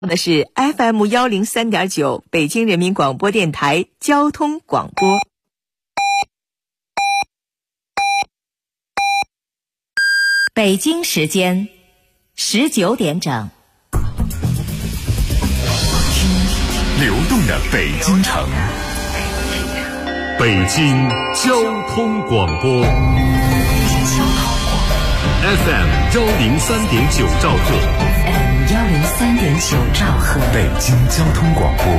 的是 FM103.9 北京人民广播电台交通广播。北京时间19点整。 流动的北京城，北京交通广播 FM103.9 兆赫 103.9 兆赫， 北京交通广播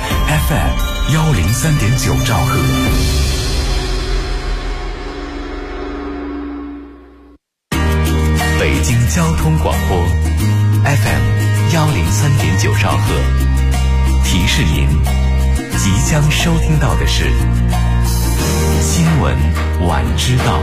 FM103.9 兆赫。北京交通广播 FM103.9 兆赫，提示您即将收听到的是新闻晚知道。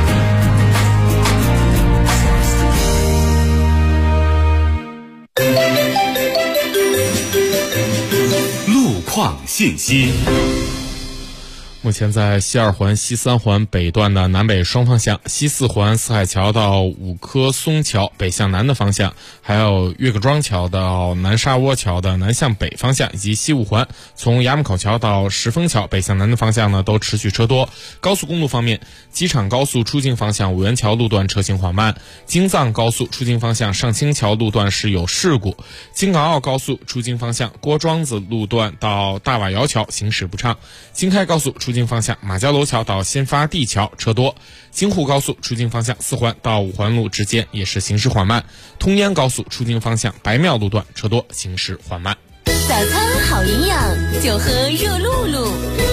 路况信息。 目前在西二环、西三环北段的南北双方向，西四环四海桥到五棵松桥北向南的方向，还有岳各庄桥到南沙窝桥的南向北方向，以及西五环从衙门口桥到石峰桥北向南的方向呢，都持续车多。高速公路方面，机场高速出境方向五元桥路段车行缓慢，京藏高速出境方向上清桥路段是有事故，京港澳高速出境方向郭庄子路段到大瓦窑桥行驶不畅，京开高速出境方向马家楼桥到新发地桥车多，京沪高速出境方向四环到五环路之间也是行驶缓慢，通燕高速出境方向白庙路段车多，行驶缓慢。 早餐好营养，就喝热露露。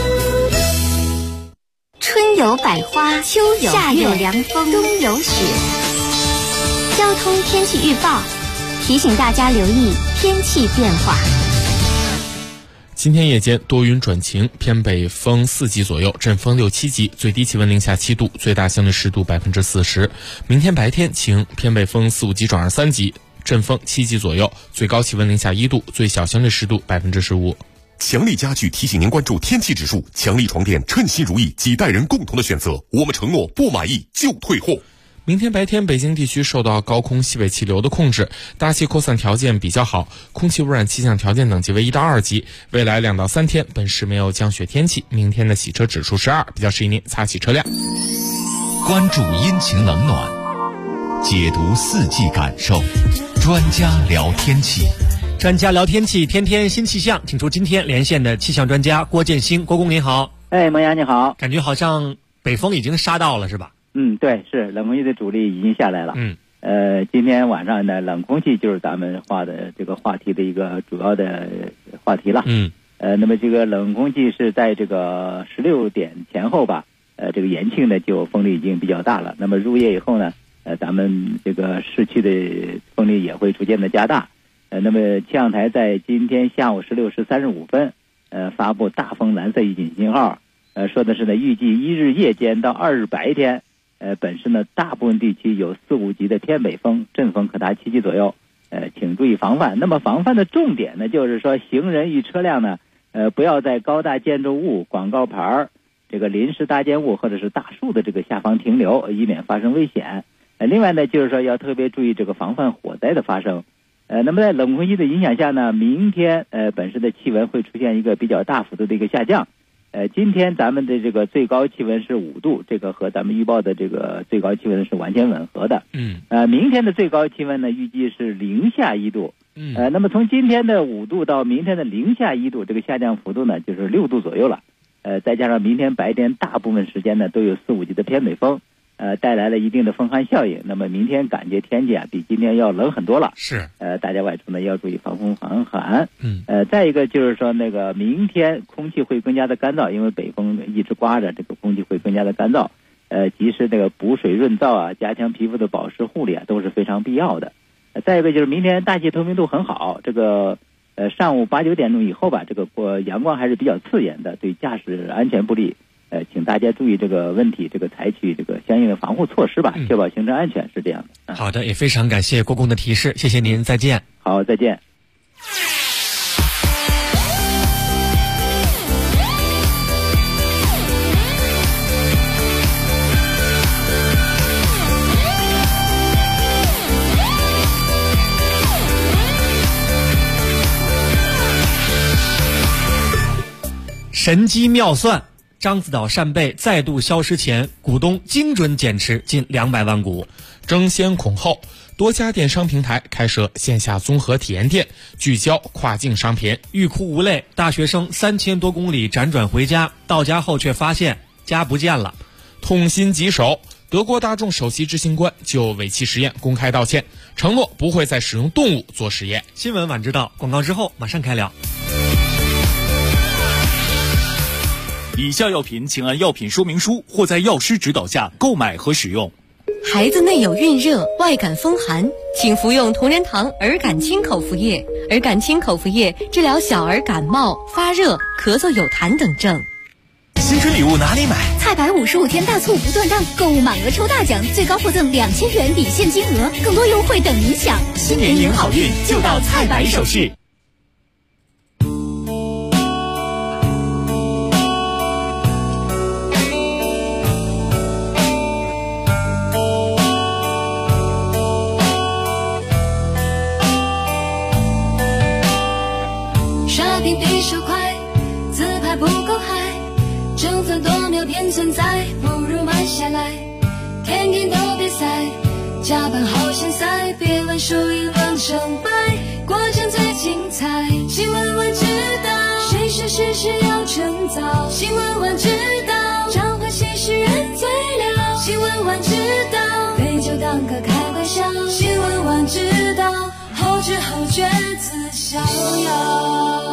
春有百花，秋有夏有凉风，冬有雪。交通天气预报提醒大家留意天气变化。 今天夜间多云转晴，偏北风4级左右，阵风6、7级，最低气温零下7度，最大相对湿度40%。明天白天晴，偏北风4、5级转23级，阵风7级左右，最高气温零下1度，最小相对湿度15%。 强力家具提醒您关注天气指数，强力床垫称心如意，几代人共同的选择，我们承诺不满意就退货。 明天白天，北京地区受到高空西北气流的控制，大气扩散条件比较好，空气污染气象条件等级为1到2级。未来2到3天，本市没有降雪天气。明天的洗车指数是2，比较适宜您擦洗车辆。 关注阴晴冷暖，解读四季感受，专家聊天气。 专家聊天气，天天新气象，请出今天连线的气象专家郭建新。郭工您好。 蒙阳你好。 感觉好像北风已经杀到了是吧？ 对，是冷空气的主力已经下来了。今天晚上呢，冷空气就是咱们画的这个话题的一个主要的话题了。那么这个冷空气是在这个16点前后吧，这个延庆呢就风力已经比较大了。那么入夜以后呢，咱们这个市区的风力也会逐渐的加大。那么气象台在今天下午16时35分，发布大风蓝色预警信号，说的是呢，预计1日夜间到2日白天。本市呢，大部分地区有4、5级的偏北风，阵风可达7级左右，请注意防范。那么防范的重点呢，就是说行人与车辆呢，不要在高大建筑物、广告牌、这个临时搭建物或者是大树的这个下方停留，以免发生危险。另外呢，就是说要特别注意这个防范火灾的发生。那么在冷空气的影响下呢，明天本市的气温会出现一个比较大幅度的一个下降。今天咱们的这个最高气温是5度，这个和咱们预报的这个最高气温是完全吻合的。明天的最高气温呢，预计是零下1度。那么从今天的5度到明天的零下1度，这个下降幅度呢就是6度左右了。再加上明天白天大部分时间呢都有4、5级的偏北风，带来了一定的风寒效应。那么明天感觉天气比今天要冷很多了。 是。 大家外出呢要注意防风防寒。再一个就是说那个明天空气会更加的干燥，因为北风一直刮着，这个空气会更加的干燥。及时那个补水润燥加强皮肤的保湿护理都是非常必要的。再一个就是明天大气透明度很好，这个上午8、9点钟以后吧，这个阳光还是比较刺眼的，对驾驶安全不利。请大家注意这个问题，这个采取这个相应的防护措施吧，确保行车安全，是这样的。 好的，也非常感谢郭工的提示，谢谢您，再见。 好，再见。 神机妙算，獐子岛扇贝再度消失前，股东精准减持近200万股。 争先恐后，多家电商平台开设线下综合体验店，聚焦跨境商品。 欲哭无泪，大学生3000多公里辗转回家，到家后却发现家不见了。 痛心疾首，德国大众首席执行官就尾气实验公开道歉，承诺不会再使用动物做实验。 新闻晚知道，广告之后马上开聊。 以下药品请按药品说明书或在药师指导下购买和使用。 孩子内有孕热、外感风寒，请服用同仁堂儿感清口服液。儿感清口服液治疗小儿感冒、发热、咳嗽有痰等症。 新春礼物哪里买？ 菜百55天大促不断档，购物满额抽大奖，最高获赠2000元抵现金额，更多优惠等您享。 新年迎好运，就到菜百首饰。 刷屏比手快，自拍不够嗨，争分夺秒便存在，不如慢下来。天天都比赛，加班好现塞，别问输赢论成败，过程最精彩。新闻晚知道，谁说事事要趁早？新闻晚知道，彰化新诗人最了。新闻晚知道，杯酒当歌开玩笑。新闻晚知道，后知后觉自逍遥。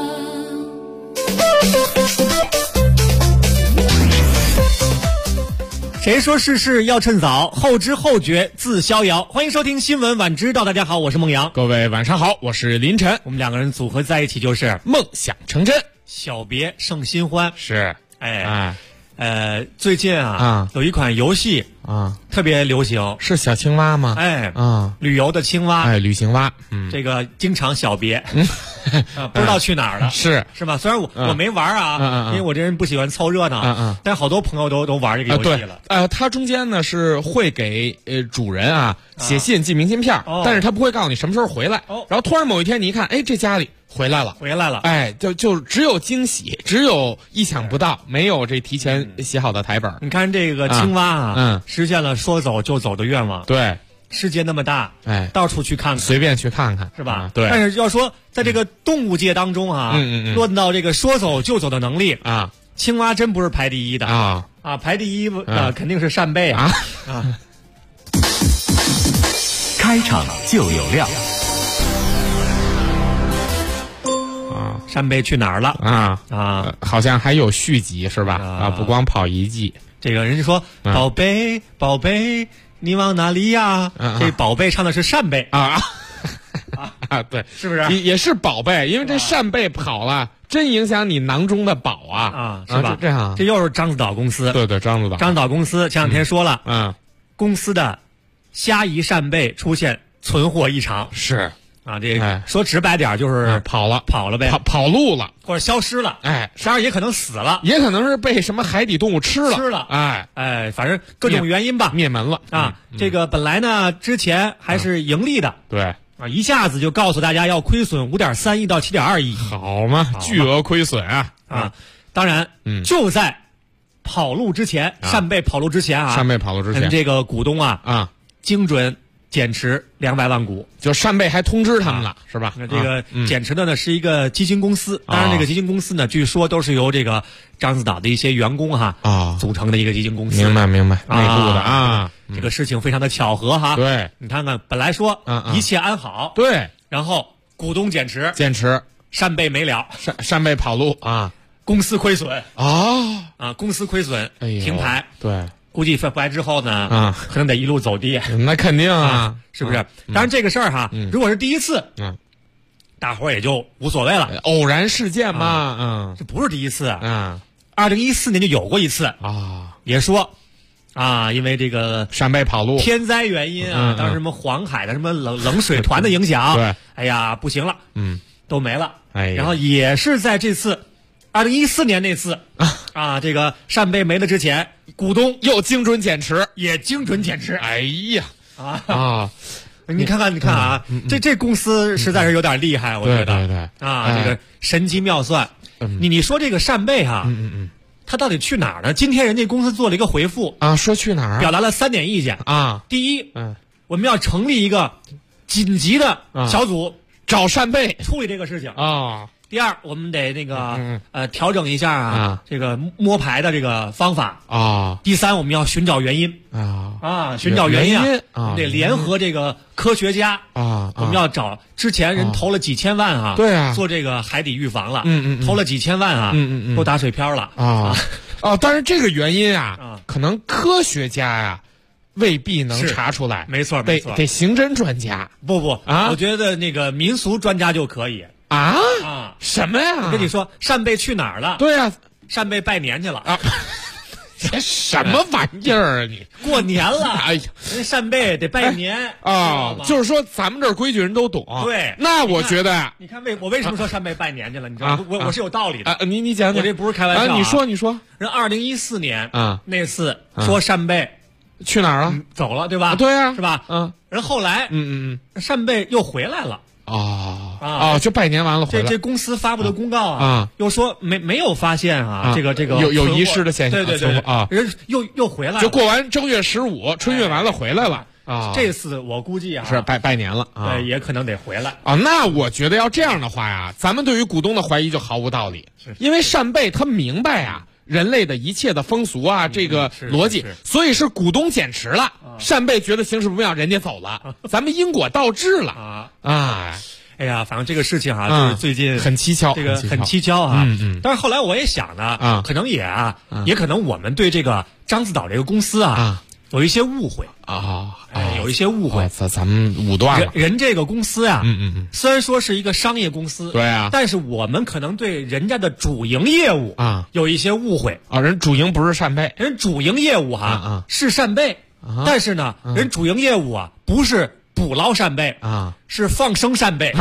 谁说事事要趁早？后知后觉自逍遥。欢迎收听新闻晚知道，大家好，我是孟阳。 各位晚上好，我是林晨。 我们两个人组合在一起就是梦想成真， 小别胜新欢。 是， 最近有一款游戏特别流行， 是小青蛙吗？ 旅游的青蛙， 旅行蛙， 这个经常小别，不知道去哪儿了， 是吧？虽然我没玩因为我这人不喜欢凑热闹，但好多朋友都玩这个游戏了。 它中间呢是会给主人写信寄明信片，但是他不会告诉你什么时候回来。然后突然某一天你一看，这家里回来了，就只有惊喜，只有意想不到，没有这提前写好的台本。 你看这个青蛙实现了说走就走的愿望。 对， 世界那么大，到处去看看， 随便去看看， 是吧？ 对。 但是要说在这个动物界当中论到这个说走就走的能力青蛙真不是排第一的排第一肯定是扇贝开场就有料。 扇贝去哪儿了好像还有续集是吧？不光跑一季。 这个人就说宝贝宝贝你往哪里呀？这宝贝唱的是扇贝对， 是不是也是宝贝？因为这扇贝跑了，真影响你囊中的宝是吧？ 这样， 这又是獐子岛公司。 对，獐子岛公司前两天说了，公司的虾夷扇贝出现存货异常， 是这个说直白点就是跑了呗，跑路了， 或者消失了，实际上也可能死了， 也可能是被什么海底动物吃了， 反正各种原因吧， 灭门了这个本来呢之前还是盈利的， 对一下子就告诉大家要亏损5.3亿到7.2亿， 好嘛，巨额亏损当然就在跑路之前，扇贝跑路之前这个股东精准减持200万股， 就扇贝还通知他们了，是吧？ 这个减持的呢是一个基金公司，当然这个基金公司呢，据说都是由这个獐子岛的一些员工组成的一个基金公司。 明白，内部的这个事情非常的巧合对， 你看看，本来说一切安好， 对， 然后股东减持，扇贝没了， 扇贝跑路公司亏损公司亏损，停牌， 对。 估计回来之后呢，可能得一路走低。 那肯定是不是？当然这个事儿如果是第一次，大伙儿也就无所谓了， 偶然事件嘛， 这不是第一次2014年就有过一次也说因为这个扇贝跑路天灾原因当时什么黄海的什么冷水团的影响， 对， 哎呀不行了，都没了， 然后也是在这次2014年那次这个扇贝没了之前，股东又精准减持， 哎呀你看这公司实在是有点厉害，我觉得对这个神机妙算， 你说这个扇贝哈，他到底去哪儿呢？今天人家公司做了一个回复啊，说去哪儿， 表达了3点意见啊。 第一，我们要成立一个紧急的小组， 找扇贝处理这个事情啊。 第二，我们得那个调整一下这个摸排的这个方法啊。 第三，我们要寻找原因寻找原因啊，得联合这个科学家我们要找之前人投了几千万对啊， 做这个海底预防了，投了几千万都打水漂了但是这个原因可能科学家未必能查出来， 没错， 得刑侦专家。 不我觉得那个民俗专家就可以。 什么呀？ 我跟你说，扇贝去哪儿了？ 对啊， 扇贝拜年去了这什么玩意儿啊你？ 过年了， 哎呀， 人扇贝得拜年就是说咱们这儿规矩人都懂。 对， 那我觉得你看我为什么说扇贝拜年去了？你知道我是有道理的你讲讲， 我这不是开玩笑你说人2014年那次说扇贝去哪儿了？ 走了，对吧？ 对啊， 是吧？人后来扇贝又回来了。 就拜年完了回来。 这公司发布的公告又说没有发现这个有遗失的现象。 对人又回来了， 就过完正月15春运完了回来了这次我估计是拜年了对，也可能得回来那我觉得要这样的话咱们对于股东的怀疑就毫无道理，因为扇贝他明白人类的一切的风俗这个逻辑，所以是股东减持了，扇贝觉得形势不妙，人家走了，咱们因果倒置了哎呀，反正这个事情就是最近很蹊跷， 这个很蹊跷但是后来我也想呢可能也可能我们对这个獐子岛这个公司有一些误会有一些误会， 咱们武断了。 人这个公司虽然说是一个商业公司， 对但是我们可能对人家的主营业务有一些误会人主营不是扇贝， 人主营业务是扇贝，但是呢，人主营业务不是捕捞扇贝是放生扇贝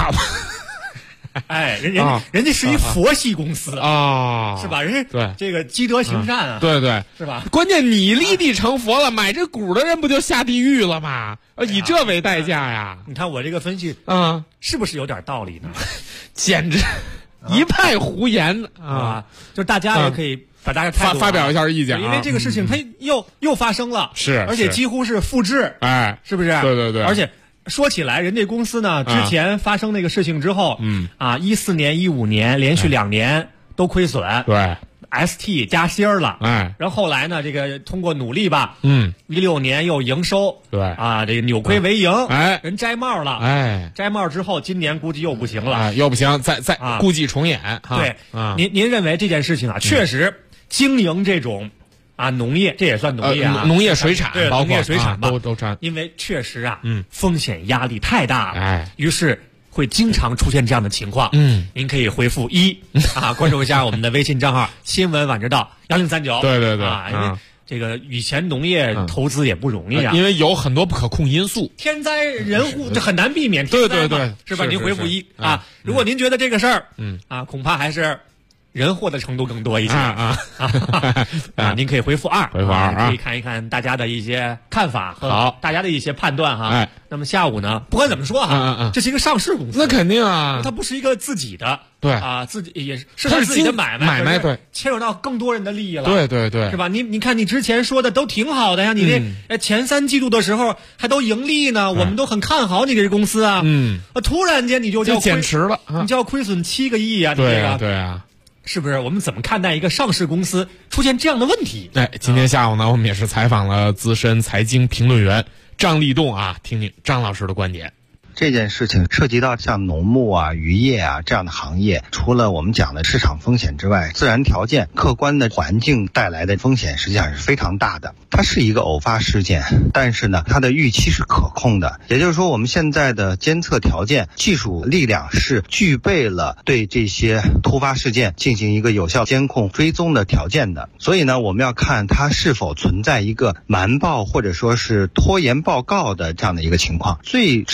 人家是一佛系公司是吧？人家这个积德行善对是吧？ 关键你立地成佛了，买这股的人不就下地狱了吗？以这为代价呀！ 你看我这个分析是不是有点道理呢？ 简直一派胡言就是大家也可以把大家发表一下意见因为这个事情它又发生了，而且几乎是复制，是不是？ 对， 而且说起来，人这公司呢，之前发生那个事情之后，14年、15年连续2年都亏损， 对 ，ST 加薪了，然后后来呢，这个通过努力吧，16年又营收， 对这个扭亏为盈，人摘帽了，摘帽之后，今年估计又不行了， 又不行，再故伎重演， 对，您认为这件事情确实经营这种。农业这也算农业农业水产，包括农业水产吧， 都沾。 因为确实风险压力太大了，于是会经常出现这样的情况。您可以回复1关注一下我们的微信账号“新闻晚知道1039”。 对因为这个以前农业投资也不容易因为有很多不可控因素， 天灾人祸这很难避免。对，是吧？您回复1如果您觉得这个事儿恐怕还是。人祸的程度更多一些您可以回复2，可以看一看大家的一些看法和大家的一些判断那么下午呢，不管怎么说这是一个上市公司， 那肯定它不是一个自己的， 对自己也是他自己的买卖，对， 牵扯到更多人的利益了， 对， 是吧？你看你之前说的都挺好的呀，你这前3季度的时候还都盈利呢，我们都很看好你这个公司突然间你就减持了， 你就要亏损7个亿对是不是？我们怎么看待一个上市公司出现这样的问题？ 今天下午呢，我们也是采访了资深财经评论员张立栋听听张老师的观点。 这件事情涉及到像农牧渔业这样的行业，除了我们讲的市场风险之外，自然条件客观的环境带来的风险实际上是非常大的。它是一个偶发事件，但是呢它的预期是可控的，也就是说我们现在的监测条件技术力量是具备了对这些突发事件进行一个有效监控追踪的条件的。所以呢我们要看它是否存在一个瞒报或者说是拖延报告的这样的一个情况。最值得去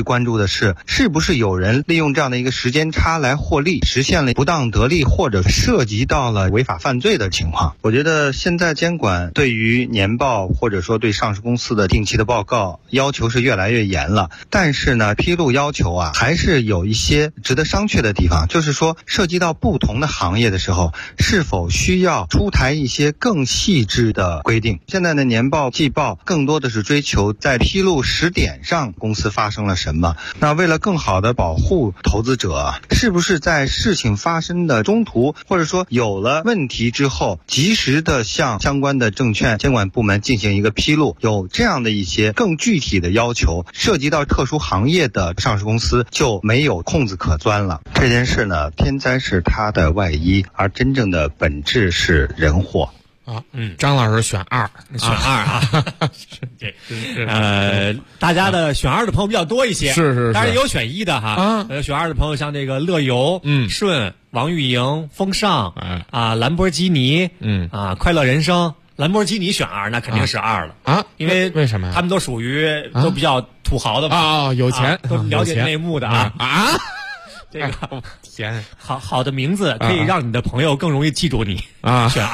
关注的是不是有人利用这样的一个时间差来获利，实现了不当得利或者涉及到了违法犯罪的情况。我觉得现在监管对于年报或者说对上市公司的定期的报告要求是越来越严了，但是呢，披露要求啊还是有一些值得商榷的地方，就是说涉及到不同的行业的时候，是否需要出台一些更细致的规定。现在的年报季报更多的是追求在披露时点上公司发生了什么，那为了更好的保护投资者，是不是在事情发生的中途或者说有了问题之后，及时的向相关的证券监管部门进行一个披露，有这样的一些更具体的要求，涉及到特殊行业的上市公司就没有空子可钻了。这件事呢，天灾是它的外衣，而真正的本质是人祸。 张老师选2 啊，对，大家的选2的朋友比较多一些， 是， 当然也有选1的哈，选2的朋友像这个乐游、顺、王玉莹、风尚兰博基尼，快乐人生。兰博基尼选2，那肯定是2了啊， 因为为什么呀？ 他们都属于都比较土豪的嘛， 有钱， 都了解内幕的啊。这个天， 好的名字可以让你的朋友更容易记住你啊。选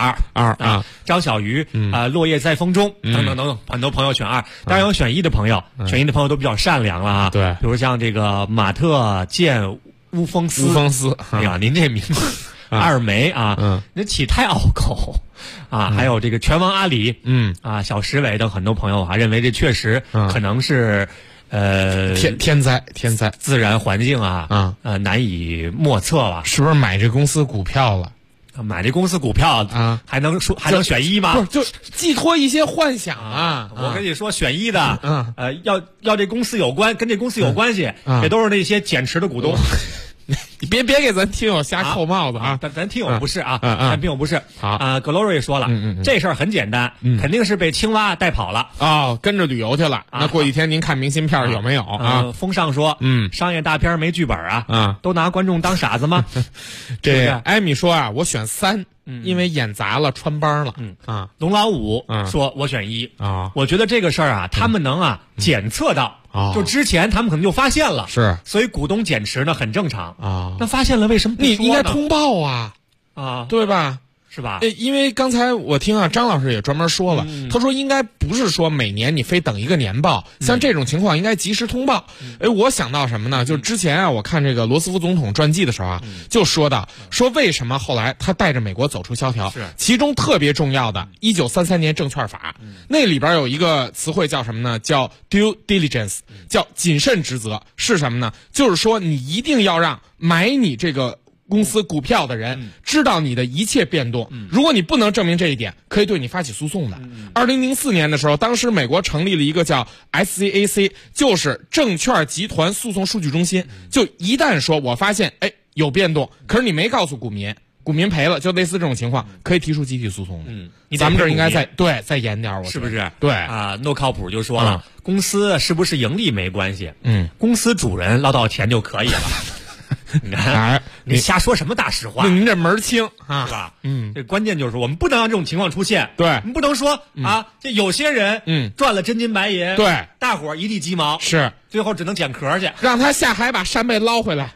2张小鱼落叶在风中等等，很多朋友选2，当然有选1的朋友，选1的朋友都比较善良了啊。 对， 比如像这个马特健乌风斯，哎呀，您这名字二梅啊，那起太拗口啊。还有这个拳王阿里，小石伟等很多朋友认为这确实可能是。 天灾， 自然环境难以莫测了。 是不是买这公司股票了？ 买这公司股票还能选1吗？ 不是，就寄托一些幻想啊！ 我跟你说，选1的，要这公司有关，跟这公司有关系，也都是那些减持的股东。 你别给咱听友瞎扣帽子啊！ 咱听友不是啊，咱听友不是。好格罗瑞说了，这事儿很简单，肯定是被青蛙带跑了跟着旅游去了。那过几天您看明信片有没有啊？ 风尚说，商业大片没剧本都拿观众当傻子吗？ 这艾米说我选3。因为演砸了，穿帮了。 龙老五说，我选1我觉得这个事儿他们能检测到，就之前他们可能就发现了， 是， 所以股东减持呢很正常那发现了为什么不说呢？ 你应该通报对吧？ 是吧？ 因为刚才我听张老师也专门说了，他说应该不是说每年你非等一个年报，像这种情况应该及时通报。我想到什么呢？就之前我看这个罗斯福总统传记的时候就说到为什么后来他带着美国走出萧条，其中特别重要的1933年证券法，那里边有一个词汇叫什么呢？叫 due diligence， 叫谨慎职责。是什么呢？就是说你一定要让买你这个公司股票的人知道你的一切变动，如果你不能证明这一点，可以对你发起诉讼的。2004年的时候，当时美国成立了一个叫 SCAC， 就是证券集团诉讼数据中心，就一旦说我发现有变动，可是你没告诉股民赔了，就类似这种情况，可以提出集体诉讼的。咱们这儿应该再严点，我是不是？ 对诺靠谱就说了，公司是不是盈利没关系，公司主人捞到钱就可以了。你看，你瞎说什么大实话？ 您这门清是吧？这关键就是我们不能让这种情况出现。 对， 我们不能说这有些人赚了真金白银， 对， 大伙儿一地鸡毛， 是最后只能捡壳去， 让他下海把扇贝捞回来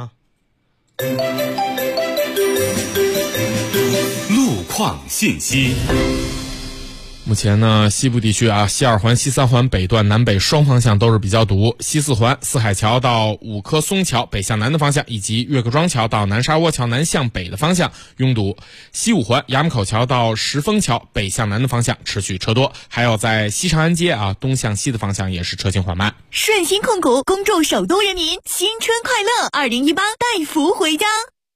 路况信息。 目前呢，西部地区西2环、西3环北段南北双方向都是比较堵。西4环四海桥到五棵松桥北向南的方向，以及岳各庄桥到南沙窝桥南向北的方向拥堵。西5环衙门口桥到石峰桥北向南的方向持续车多，还有在西长安街东向西的方向也是车行缓慢。 顺鑫控股恭祝首都人民新春快乐，2018带福回家。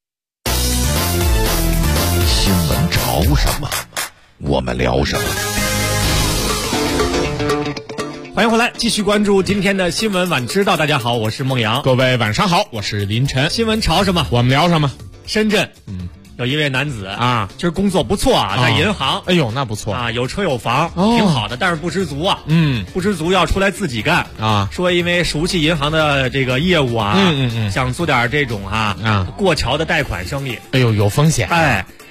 新闻潮什么？我们聊什么？ 欢迎回来，继续关注今天的新闻晚知道。大家好，我是孟阳。 各位晚上好，我是林晨。 新闻潮什么？ 我们聊什么？ 深圳，有一位男子其实工作不错在银行。 哎呦，那不错有车有房，挺好的，但是不知足不知足要出来自己干说因为熟悉银行的这个业务想做点这种过桥的贷款生意。 哎呦，有风险。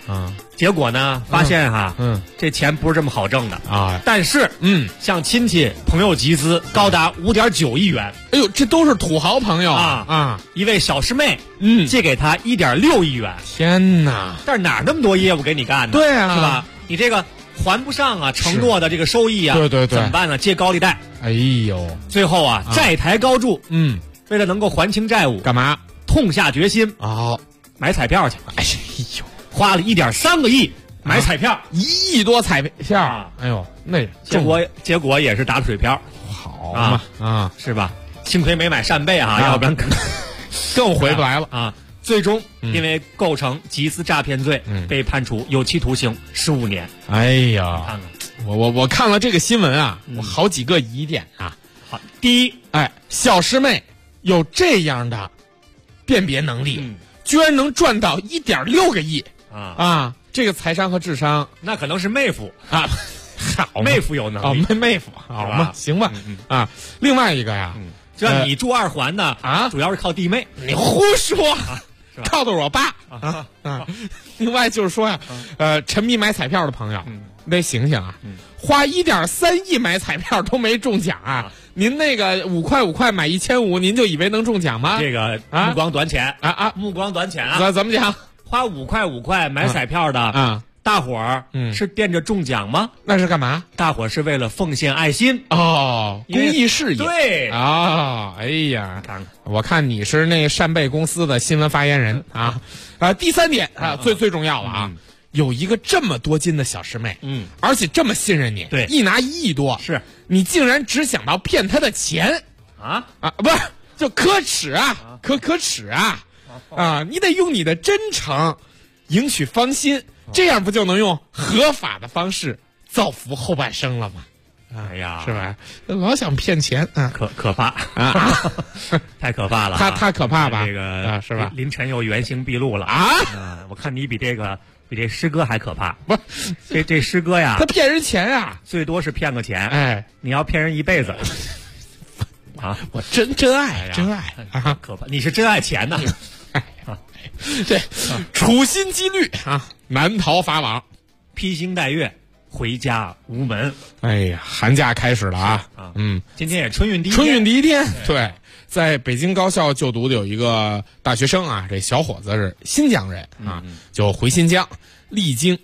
结果呢，发现这钱不是这么好挣的啊。 但是向亲戚朋友集资高达5.9亿元。 哎呦，这都是土豪朋友啊！ 一位小师妹借给他1.6亿元。 天哪！ 但是哪那么多业务给你干呢？ 对啊， 是吧？你这个还不上啊，承诺的这个收益啊， 对， 怎么办呢？借高利贷。 哎呦， 最后债台高筑。为了能够还清债务， 干嘛？ 痛下决心买彩票去。 哎呦， 花了1.3个亿买彩票 ，1亿多彩票。哎呦，那结果也是打水漂。 好嘛是吧？幸亏没买扇贝要不然更回不来了最终因为构成集资诈骗罪，被判处有期徒刑15年。 哎呀，我看了这个新闻我好几个疑点好，第一， 小师妹有这样的辨别能力，居然能赚到1.6个亿这个财商和智商， 那可能是妹夫好， 妹夫有能力妹夫好嘛，行吧另外一个呀， 这你住2环的主要是靠弟妹。 你胡说靠的我爸另外就是说呀，沉迷买彩票的朋友得醒醒花1.3亿买彩票都没中奖您那个5块买1500，您就以为能中奖吗？ 这个目光短浅目光短浅怎么讲？ 花5块买彩票的大伙儿是惦着中奖吗？ 那是干嘛？ 大伙儿是为了奉献爱心公益事业。 对哎呀，我看你是那扇贝公司的新闻发言人第3点最重要了有一个这么多金的小师妹而且这么信任你， 对， 一拿1亿多， 是你竟然只想到骗他的钱不是，就可耻可耻你得用你的真诚赢取芳心，这样不就能用合法的方式造福后半生了吗？ 哎呀， 是吧？老想骗钱可怕太可怕了他可怕吧？ 这个是吧？ 林晨又原形毕露了我看你比这师哥还可怕。 不， 这师哥呀， 他骗人钱最多是骗个钱。你要骗人一辈子我真爱可怕！你是真爱钱呐这处心积虑难逃法网， 披星戴月回家无门。 哎呀，寒假开始了今天也春运第一天。对，在北京高校就读的有一个大学生这小伙子是新疆人就回新疆，历经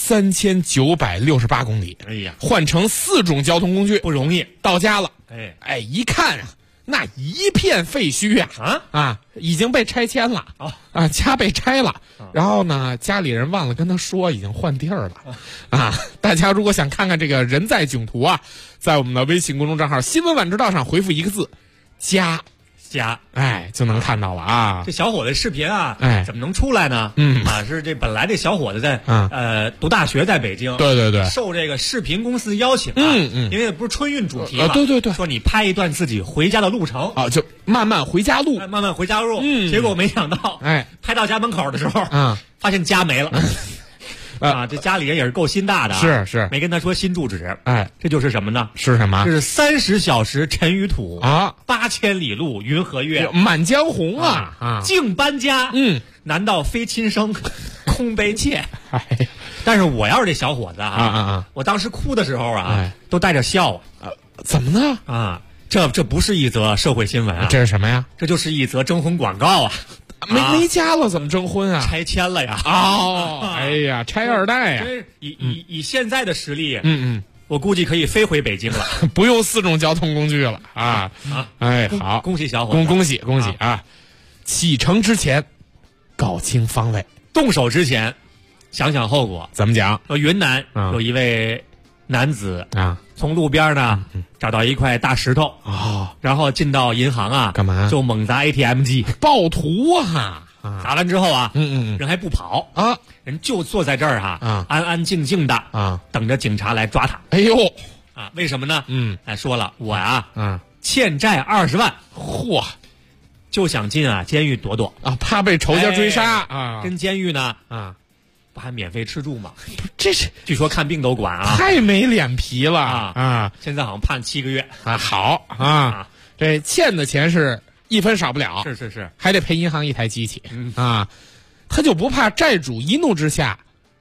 3968公里， 哎呀， 换乘4种交通工具不容易， 到家了。一看那一片废墟已经被拆迁了家被拆了，然后呢，家里人忘了跟他说已经换地儿了大家如果想看看这个人在囧途在我们的微信公众账号新闻晚知道上回复1个字家就能看到了这小伙子视频怎么能出来呢？是这本来这小伙子在读大学，在北京， 对， 受这个视频公司邀请因为不是春运主题嘛， 对， 说你拍一段自己回家的路程就慢慢回家路， 结果没想到拍到家门口的时候发现家没了这家里人也是够心大的是没跟他说新住址这就是什么呢？ 是什么？ 这是30小时尘与土8000里路云和月， 满江红竟搬家难道非亲生空悲切但是我要是这小伙子我当时哭的时候都带着笑怎么呢这不是一则社会新闻这是什么呀？ 这就是一则征婚广告没家了怎么征婚拆迁了呀哎呀，拆二代呀以现在的实力我估计可以飞回北京了不用4种交通工具了好， 恭喜小伙子， 恭喜启程之前搞清方位， 动手之前想想后果。 怎么讲？ 云南有一位男子从路边呢找到一块大石头然后进到银行干嘛？ 就猛砸 ATM 机， 暴徒砸完之后人还不跑人就坐在这儿安安静静的等着警察来抓他。 哎呦为什么呢？说了我欠债20万， 嚯， 就想进监狱躲躲怕被仇家追杀跟监狱呢不还免费吃住吗？ 这是据说看病都管太没脸皮了现在好像判7个月好这欠的钱是1分少不了， 是， 还得赔银行1台机器他就不怕债主一怒之下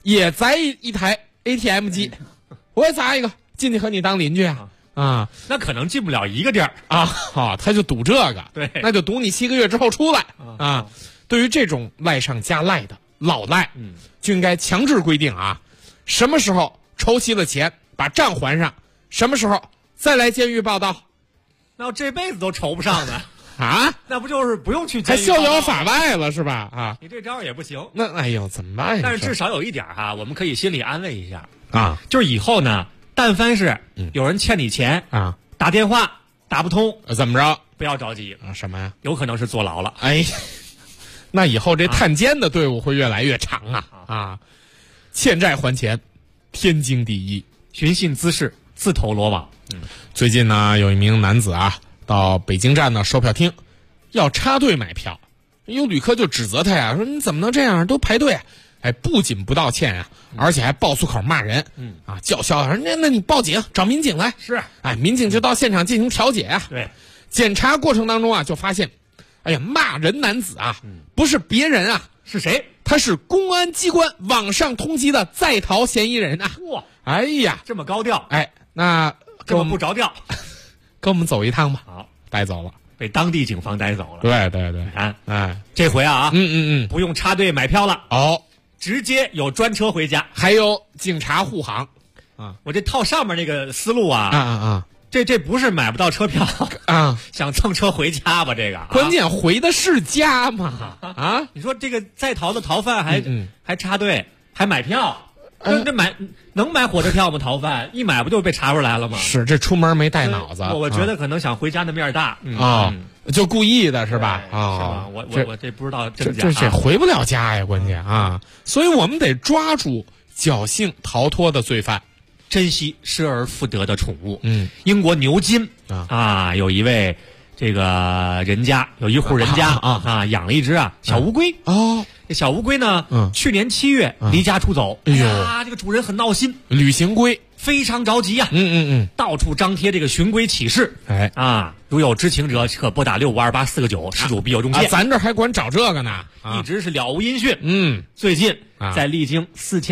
也栽一台 ATM 机，我也砸一个进去和你当邻居啊， 那可能进不了一个地儿啊，他就赌这个， 对， 那就赌你7个月之后出来啊。对于这种赖上加赖的老赖，就应该强制规定啊，什么时候筹齐了钱把账还上，什么时候再来监狱报到。 那我这辈子都筹不上呢啊？ 那不就是不用去监狱还逍遥法外了是吧？啊， 你这招也不行。 那哎呦怎么办？ 但是至少有一点哈，我们可以心里安慰一下啊， 就是以后呢，但凡是有人欠你钱啊， 打电话打不通， 怎么着？ 不要着急啊，什么呀？ 有可能是坐牢了。 哎。那以后这探监的队伍会越来越长啊！欠债还钱，天经地义。 寻衅滋事，自投罗网。 最近呢，有一名男子啊，到北京站的售票厅要插队买票，有旅客就指责他呀，说你怎么能这样，都排队。哎，不仅不道歉啊，而且还爆粗口骂人。叫嚣说那你报警，找民警来。 是， 哎，民警就到现场进行调解啊。 对， 检查过程当中啊，就发现。哎呀，骂人男子啊，不是别人啊， 是谁？ 他是公安机关网上通缉的在逃嫌疑人啊！ 哇， 哎呀， 这么高调！ 哎，那这么不着调， 跟我们走一趟吧。 好， 带走了， 被当地警方带走了。 对对对， 你看， 哎， 这回啊， 不用插队买票了哦， 直接有专车回家， 还有警察护航啊！我这套上面那个思路啊。 这不是买不到车票啊， 想蹭车回家吧？这个关键回的是家嘛啊！ 你说这个在逃的逃犯还插队还买票，这能买火车票吗？逃犯一买不就被查出来了吗？ 是这出门没带脑子， 我觉得可能想回家的面大就故意的是吧？ 是吧？我这不知道真假， 这回不了家呀，关键啊！所以我们得抓住侥幸逃脱的罪犯。 珍惜失而复得的宠物。英国牛津有一位这个人家，有一户人家养了一只小乌龟。这小乌龟呢，去年7月离家出走。哎呀，这个主人很闹心， 旅行龟非常着急呀。到处张贴这个寻龟启事。如有知情者，可拨打652849，失主必有重谢。 咱这还管找这个呢， 一直是了无音讯。最近在历经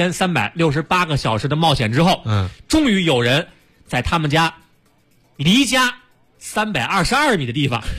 4368个小时的冒险之后，终于有人在他们家离家322米的地方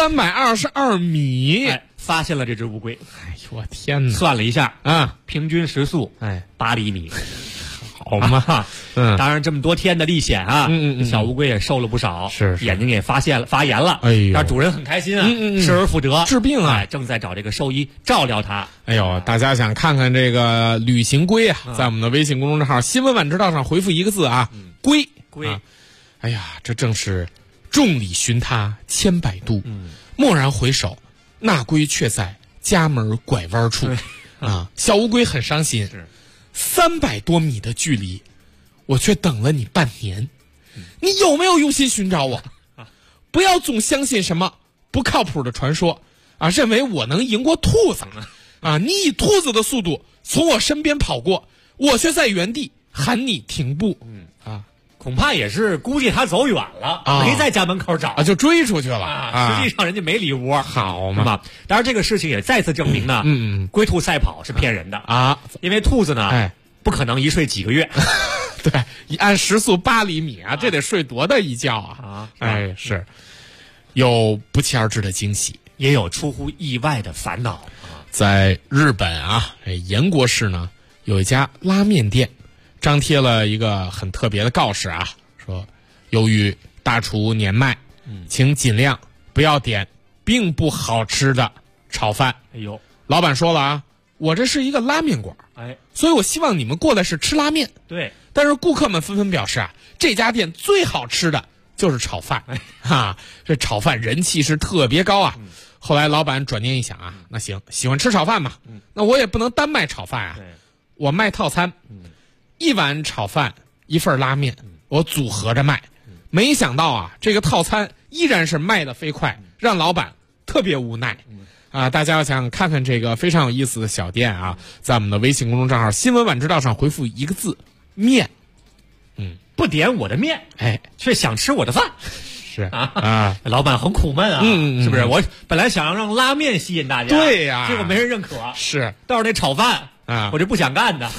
，322米， 发现了这只乌龟。 哎呦我天哪！ 算了一下平均时速8厘米。好嘛，当然这么多天的历险小乌龟也瘦了不少， 是眼睛也发炎了。 哎呦， 但主人很开心啊，失而复得， 治病啊， 正在找这个兽医照料它。 哎呦，大家想看看这个旅行龟啊，在我们的微信公众号“新闻晚知道”上回复一个字啊，龟。哎呀，这正是众里寻他千百度，蓦然回首，那龟却在家门拐弯处。小乌龟很伤心。300多米的距离，我却等了你半年，你有没有用心寻找我？不要总相信什么不靠谱的传说认为我能赢过兔子你以兔子的速度从我身边跑过，我却在原地喊你停步。 恐怕也是估计他走远了，没在家门口找就追出去了实际上人家没里窝， 好嘛。 当然这个事情也再次证明呢，龟兔赛跑是骗人的因为兔子呢，不可能一睡几个月。 对，按时速8厘米这得睡多大一觉是有不期而至的惊喜， 也有出乎意外的烦恼。 在日本岩国市呢，有一家拉面店张贴了一个很特别的告示说由于大厨年迈，请尽量不要点并不好吃的炒饭。 哎呦， 老板说了我这是一个拉面馆，所以我希望你们过来是吃拉面。 对， 但是顾客们纷纷表示这家店最好吃的就是炒饭这炒饭人气是特别高后来老板转念一想那行，喜欢吃炒饭嘛，那我也不能单卖炒饭我卖套餐。1碗炒饭1份拉面，我组合着卖。没想到这个套餐依然是卖得飞快，让老板特别无奈大家要想看看这个非常有意思的小店在我们的微信公众账号新闻晚知道上回复一个字面。 不点我的面却想吃我的饭， 是老板很苦闷是不是？我本来想让拉面吸引大家， 对呀， 结果没人认可， 是倒是那炒饭我就不想干的。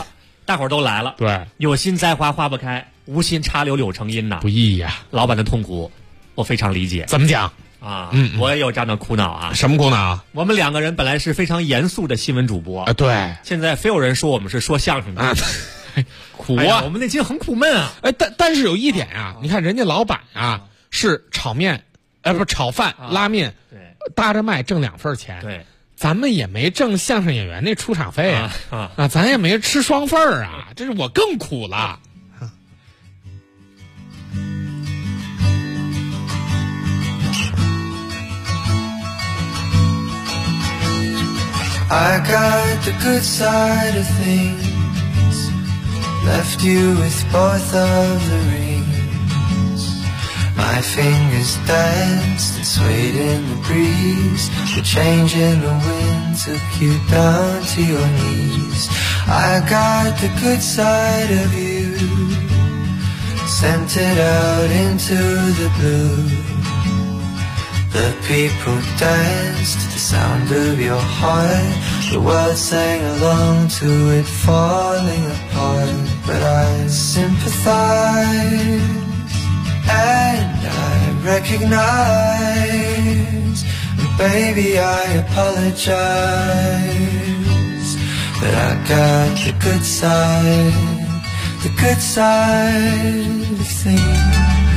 大伙儿都来了， 对， 有心栽花花不开，无心插柳柳成荫呐， 不易呀。 老板的痛苦，我非常理解。 怎么讲啊？我也有这样的苦恼啊。 什么苦恼？ 我们2个人本来是非常严肃的新闻主播啊，对， 现在非有人说我们是说相声的啊， 苦啊， 我们内心很苦闷啊。 但是有一点啊，你看人家老板啊是炒面，不是炒饭、拉面， 对， 搭着卖挣2份钱， 对。 咱们也没挣相声演员那出场费啊，咱也没吃双份啊，这是我更苦了。 I got the good side of things, left you with both of the rings. My fingers danced and swayed in the breeze. The change in the wind took you down to your knees. I got the good side of you, sent it out into the blue. The people danced to the sound of your heart. The world sang along to it falling apart. But I sympathize and I recognize, and baby I apologize, but I got the good side of things.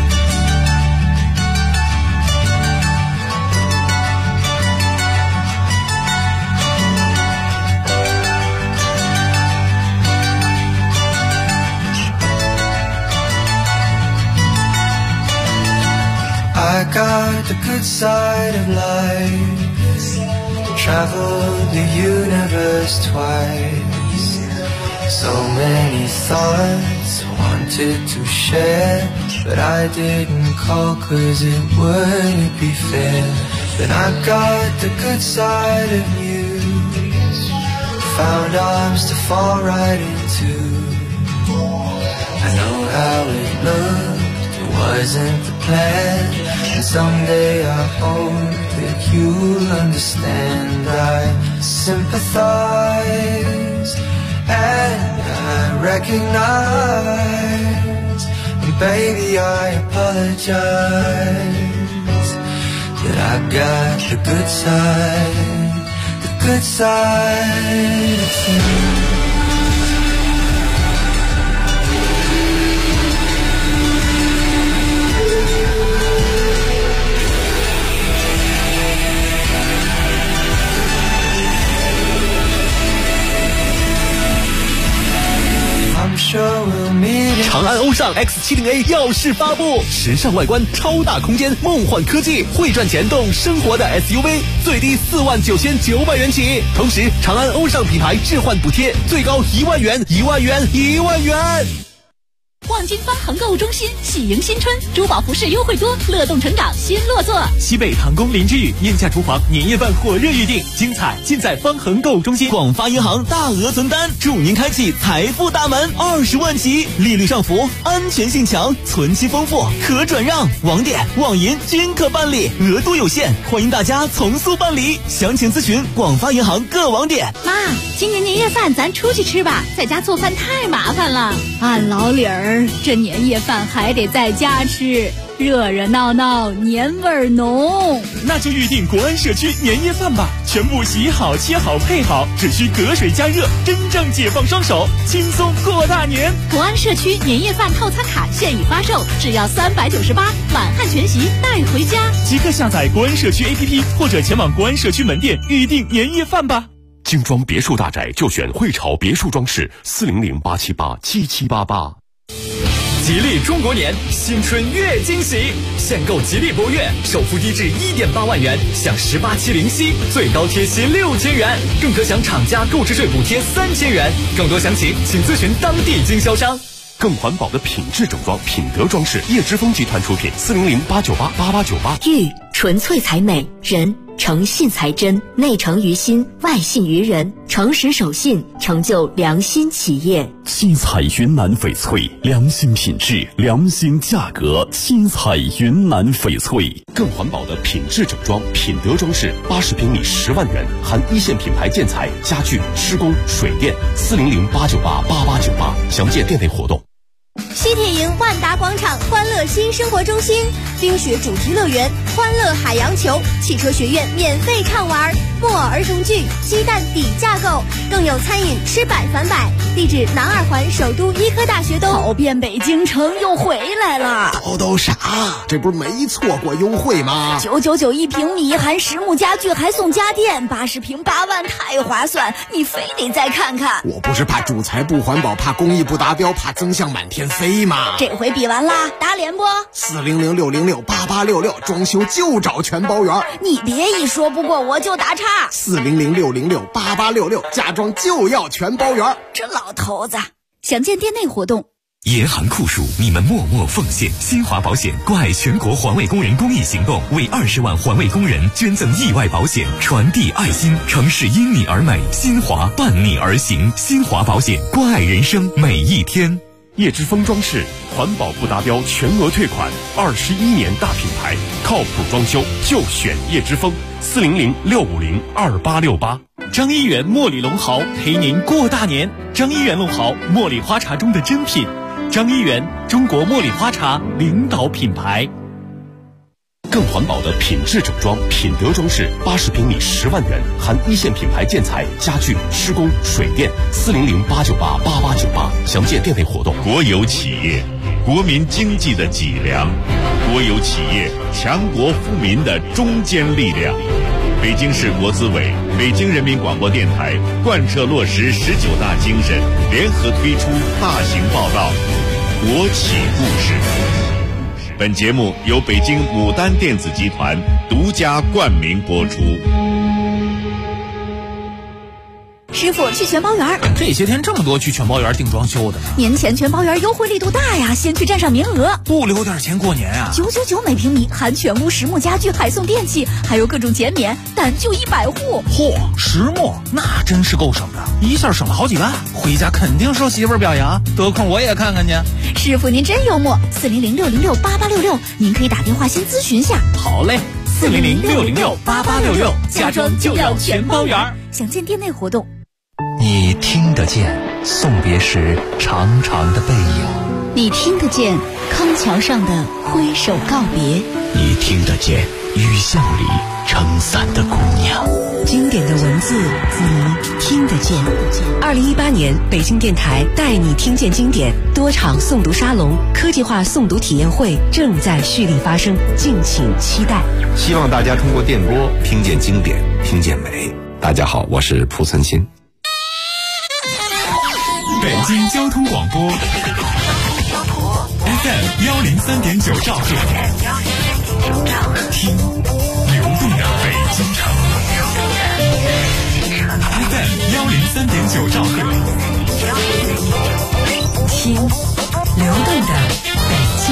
I got the good side of life, traveled the universe twice. So many thoughts wanted to share, but I didn't call 'cause it wouldn't be fair. Then I got the good side of you, found arms to fall right into. I know how it looked, it wasn't the plan, and someday I hope that you'll understand. I sympathize and I recognize, and baby I apologize, that I got the good side of things. I'm sure we'll meet. 长安欧尚 X70A 耀世发布，时尚外观，超大空间，梦幻科技，会赚钱动生活的 SUV， 最低49900元起。同时，长安欧尚品牌置换补贴最高1万元，1万元，1万元。 望京方恒购物中心喜迎新春，珠宝服饰优惠多，乐动成长新落座。 西北唐宫林之宇燕价厨房年夜饭火热预定，精彩尽在方恒购物中心。广发银行大额存单，祝您开启财富大门，20万起，利率上浮，安全性强，存期丰富，可转让，网点网银均可办理，额度有限，欢迎大家从速办理。详情咨询广发银行各网点。 妈，今年年夜饭咱出去吃吧，在家做饭太麻烦了。俺老李儿，这年夜饭还得在家吃，热热闹闹，年味儿浓。 那就预定国安社区年夜饭吧，全部洗好、切好、配好，只需隔水加热，真正解放双手，轻松过大年。 国安社区年夜饭套餐卡现已发售，只要398，满汉全席带回家。 即刻下载国安社区 APP， 或者前往国安社区门店预订年夜饭吧。 精装别墅大宅就选汇潮别墅装饰，400-878-7788。 吉利中国年，新春越惊喜！现购吉利博越，首付低至1.8万元，享18期零息，最高贴息6000元，更可享厂家购置税补贴3000元。更多详情，请咨询当地经销商。 更环保的品质整装，品德装饰，叶之峰集团出品，400-898-8898。 玉纯粹才美，人诚信才真，内诚于心，外信于人，诚实守信，成就良心企业。 新彩云南翡翠，良心品质，良心价格。新彩云南翡翠， 更环保的品质整装，品德装饰，80平米10万元，含一线品牌建材、家具、施工、水电。400-898-8898，详见店内活动。 西铁营万达广场欢乐新生活中心，冰雪主题乐园，欢乐海洋球，汽车学院免费畅玩，木偶儿童剧，鸡蛋底架构，更有餐饮吃百返百。地址南二环首都医科大学东。 跑遍北京城又回来了。 都傻，这不是没错过优惠吗 ？999一平米，含实木家具还送家电，80平8万，太划算！你非得再看看。 我不是怕主材不环保，怕工艺不达标，怕增项满天飞吗？ 这回比完啦，打脸不 ？400-606-8866，装修就找全包圆。 你别一说不过我就打岔。 400-606-8866，家装就要全包圆。 这老头子，详见店内活动。 严寒酷暑，你们默默奉献。新华保险关爱全国环卫工人公益行动，为20万环卫工人捐赠意外保险，传递爱心。城市因你而美，新华伴你而行。新华保险，关爱人生每一天。 叶之峰装饰，环保不达标全额退款，21年大品牌，靠谱装修就选叶之峰。400-650-2868。 张一元茉莉龙毫陪您过大年。张一元龙毫，茉莉花茶中的珍品。张一元，中国茉莉花茶领导品牌。 更环保的品质整装，品德装饰，80平米10万元，含一线品牌建材、家具、施工、水电。400-898-8898，详见店内活动。 国有企业，国民经济的脊梁；国有企业，强国富民的中坚力量。北京市国资委、北京人民广播电台贯彻落实19大精神，联合推出大型报道《国企故事》。本节目由北京牡丹电子集团独家冠名播出。 师傅，去全包园。 这些天这么多去全包园订装修的呢？ 年前全包园优惠力度大呀，先去占上名额。 不留点钱过年啊 ？999每平米，含全屋实木家具，还送电器，还有各种减免，但就100户。 嚯，实木那真是够省的，一下省了好几万，回家肯定受媳妇儿表扬，得空我也看看去。 师傅您真幽默，400-606-8866，您可以打电话先咨询下。 好嘞，400-606-8866，家装就要全包园。 详见店内活动。 你听得见送别时长长的背影， 你听得见康桥上的挥手告别， 你听得见雨巷里撑伞的姑娘。 经典的文字你听得见。2018年北京电台带你听见经典多场诵读沙龙、科技化诵读体验会正在蓄力发生，敬请期待。 希望大家通过电波听见经典，听见美。大家好，我是蒲存昕。 北京交通广播 FM 103.9兆赫，听流动的北京城。FM 103.9兆赫， 听流动的北京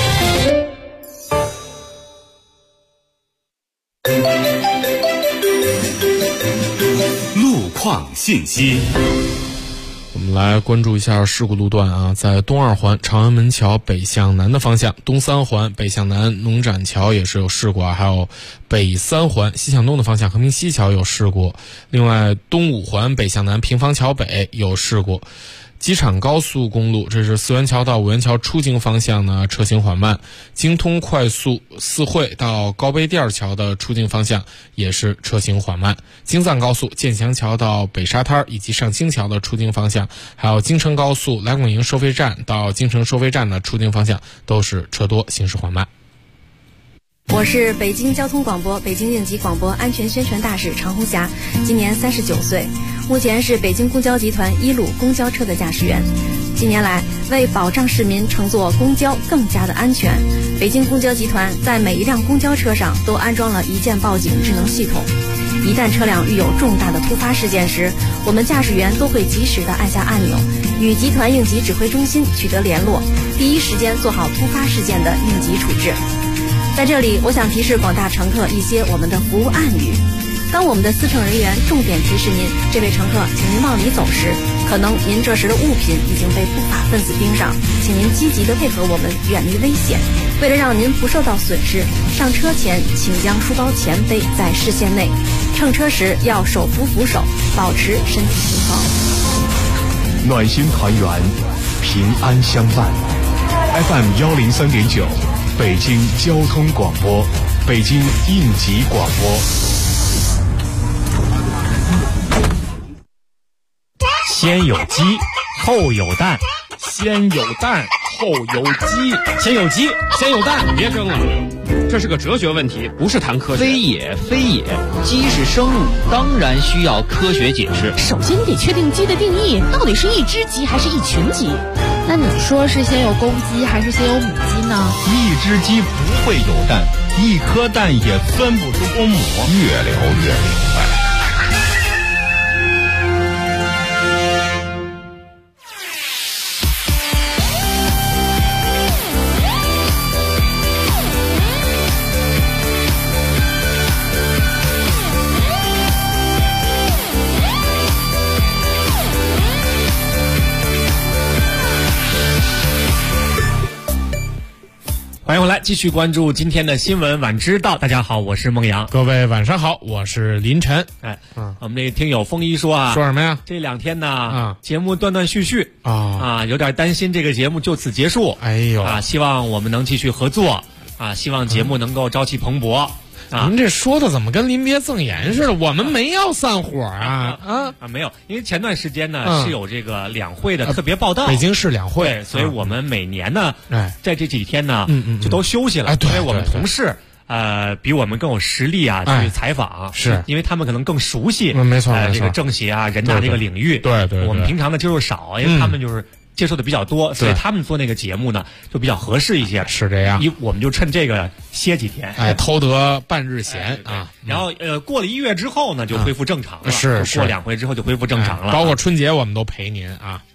城。路况信息。 我们来关注一下事故路段啊，在东二环长安门桥北向南的方向，东三环北向南农展桥也是有事故啊，还有北三环西向东的方向和平西桥有事故，另外东五环北向南平房桥北有事故。机场高速公路，这是四元桥到五元桥出京方向呢，车行缓慢。京通快速四惠到高碑店桥的出京方向也是车行缓慢。京藏高速建祥桥到北沙滩以及上京桥的出京方向，还有京承高速来广营收费站到京承收费站的出京方向都是车多，行驶缓慢。 我是北京交通广播北京应急广播安全宣传大使常红霞，今年39岁，目前是北京公交集团1路公交车的驾驶员。近年来，为保障市民乘坐公交更加的安全，北京公交集团在每一辆公交车上都安装了一键报警智能系统。一旦车辆遇有重大的突发事件时，我们驾驶员都会及时的按下按钮，与集团应急指挥中心取得联络，第一时间做好突发事件的应急处置。 在这里，我想提示广大乘客一些我们的服务暗语。当我们的司乘人员重点提示您，这位乘客，请您往里走时，可能您这时的物品已经被不法分子盯上，请您积极地配合我们，远离危险。为了让您不受到损失，上车前请将书包前背在视线内，乘车时要手扶扶手，保持身体平衡。 暖心团圆，平安相伴。FM103.9，北京交通广播，北京应急广播。 先有鸡，后有蛋； 先有蛋，后有鸡； 先有鸡，先有蛋。 别争了，这是个哲学问题，不是谈科学。 非也，非也，鸡是生物，当然需要科学解释。 首先你得确定鸡的定义，到底是一只鸡还是一群鸡？那你说是先有公鸡还是先有母鸡呢？ 一只鸡不会有蛋，一颗蛋也分不出公母。越聊越明白。 欢迎回来，继续关注今天的新闻晚知道。大家好，我是孟阳。 各位晚上好，我是林晨。 我们这个听友风一说啊， 说什么呀？ 这两天呢，节目断断续续有点担心这个节目就此结束。 哎呦希望我们能继续合作希望节目能够朝气蓬勃。 您这说的怎么跟临别赠言似的？我们没要散伙没有，因为前段时间呢是有这个两会的特别报道， 北京市两会， 所以我们每年呢，在这几天呢，就都休息了，因为我们同事比我们更有实力去采访， 是因为他们可能更熟悉， 没错， 这个政协人大这个领域， 对， 我们平常的接触少，因为他们就是接受的比较多，所以他们做那个节目呢就比较合适一些。 是这样， 我们就趁这个歇几天， 偷得半日闲然后过了1月之后呢，就恢复正常了。 是过两回之后就恢复正常了。 包括春节我们都陪您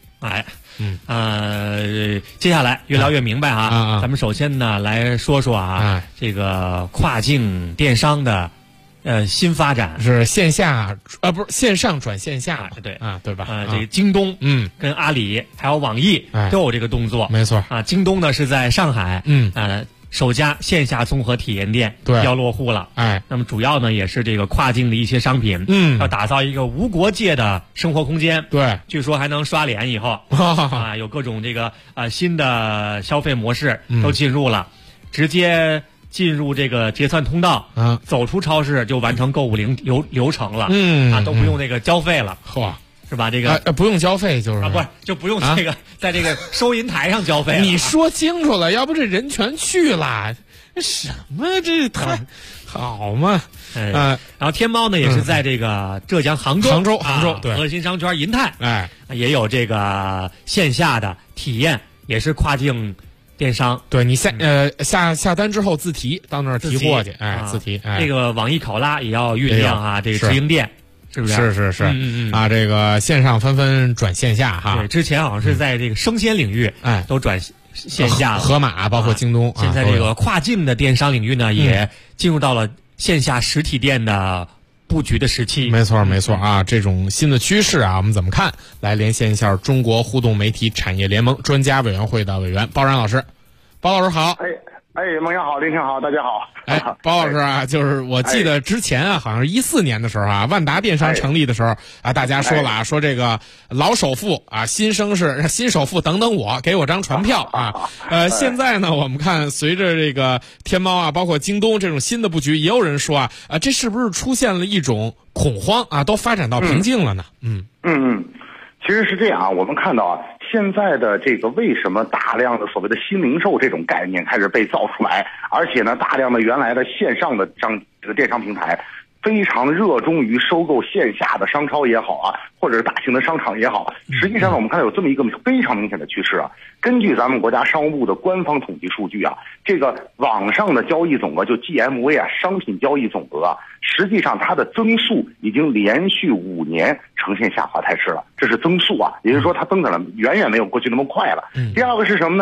接下来越聊越明白咱们首先呢来说说这个跨境电商的新发展， 是线下不是线上转线下，对吧？ 这个京东跟阿里还有网易都有这个动作， 没错京东呢是在上海首家线下综合体验店要落户了，那么主要呢也是这个跨境的一些商品，要打造一个无国界的生活空间， 对， 据说还能刷脸，以后有各种这个新的消费模式都进入了，直接进入这个结算通道，走出超市就完成购物流程了，都不用那个交费了，是吧？这个不用交费就是不是就不用这个在这个收银台上交费。 你说清楚了，要不这人全去了，什么这太好嘛？ 然后天猫呢也是在这个浙江杭州对核心商圈银泰也有这个线下的体验，也是跨境电商。 对，你下单之后自提到那儿提货去，自提。 这个网易考拉也要酝酿这个直营店。是不是？ 是这个线上纷纷转线下对，之前好像是在这个生鲜领域，都转线下了。 盒马包括京东， 现在这个跨境的电商领域呢，也进入到了线下实体店的布局的时期。 没错这种新的趋势我们怎么看？来连线一下中国互动媒体产业联盟专家委员会的委员包然老师。包老师好。 孟阳好，林晨好，大家好。 包老师就是我记得之前好像是14年的时候万达电商成立的时候大家说了说这个老首富新生是新首富等等给我张船票现在呢我们看随着这个天猫包括京东这种新的布局，也有人说这是不是出现了一种恐慌都发展到瓶颈了呢？ 其实是这样我们看到现在的这个为什么大量的所谓的新零售这种概念开始被造出来，而且呢大量的原来的线上的这个电商平台非常热衷于收购线下的商超也好或者是大型的商场也好，实际上呢我们看到有这么一个非常明显的趋势根据咱们国家商务部的官方统计数据这个网上的交易总额就 GMV 商品交易总额实际上它的增速已经连续5年呈现下滑态势了，这是增速也就是说它增长的远远没有过去那么快了。第二个是什么呢？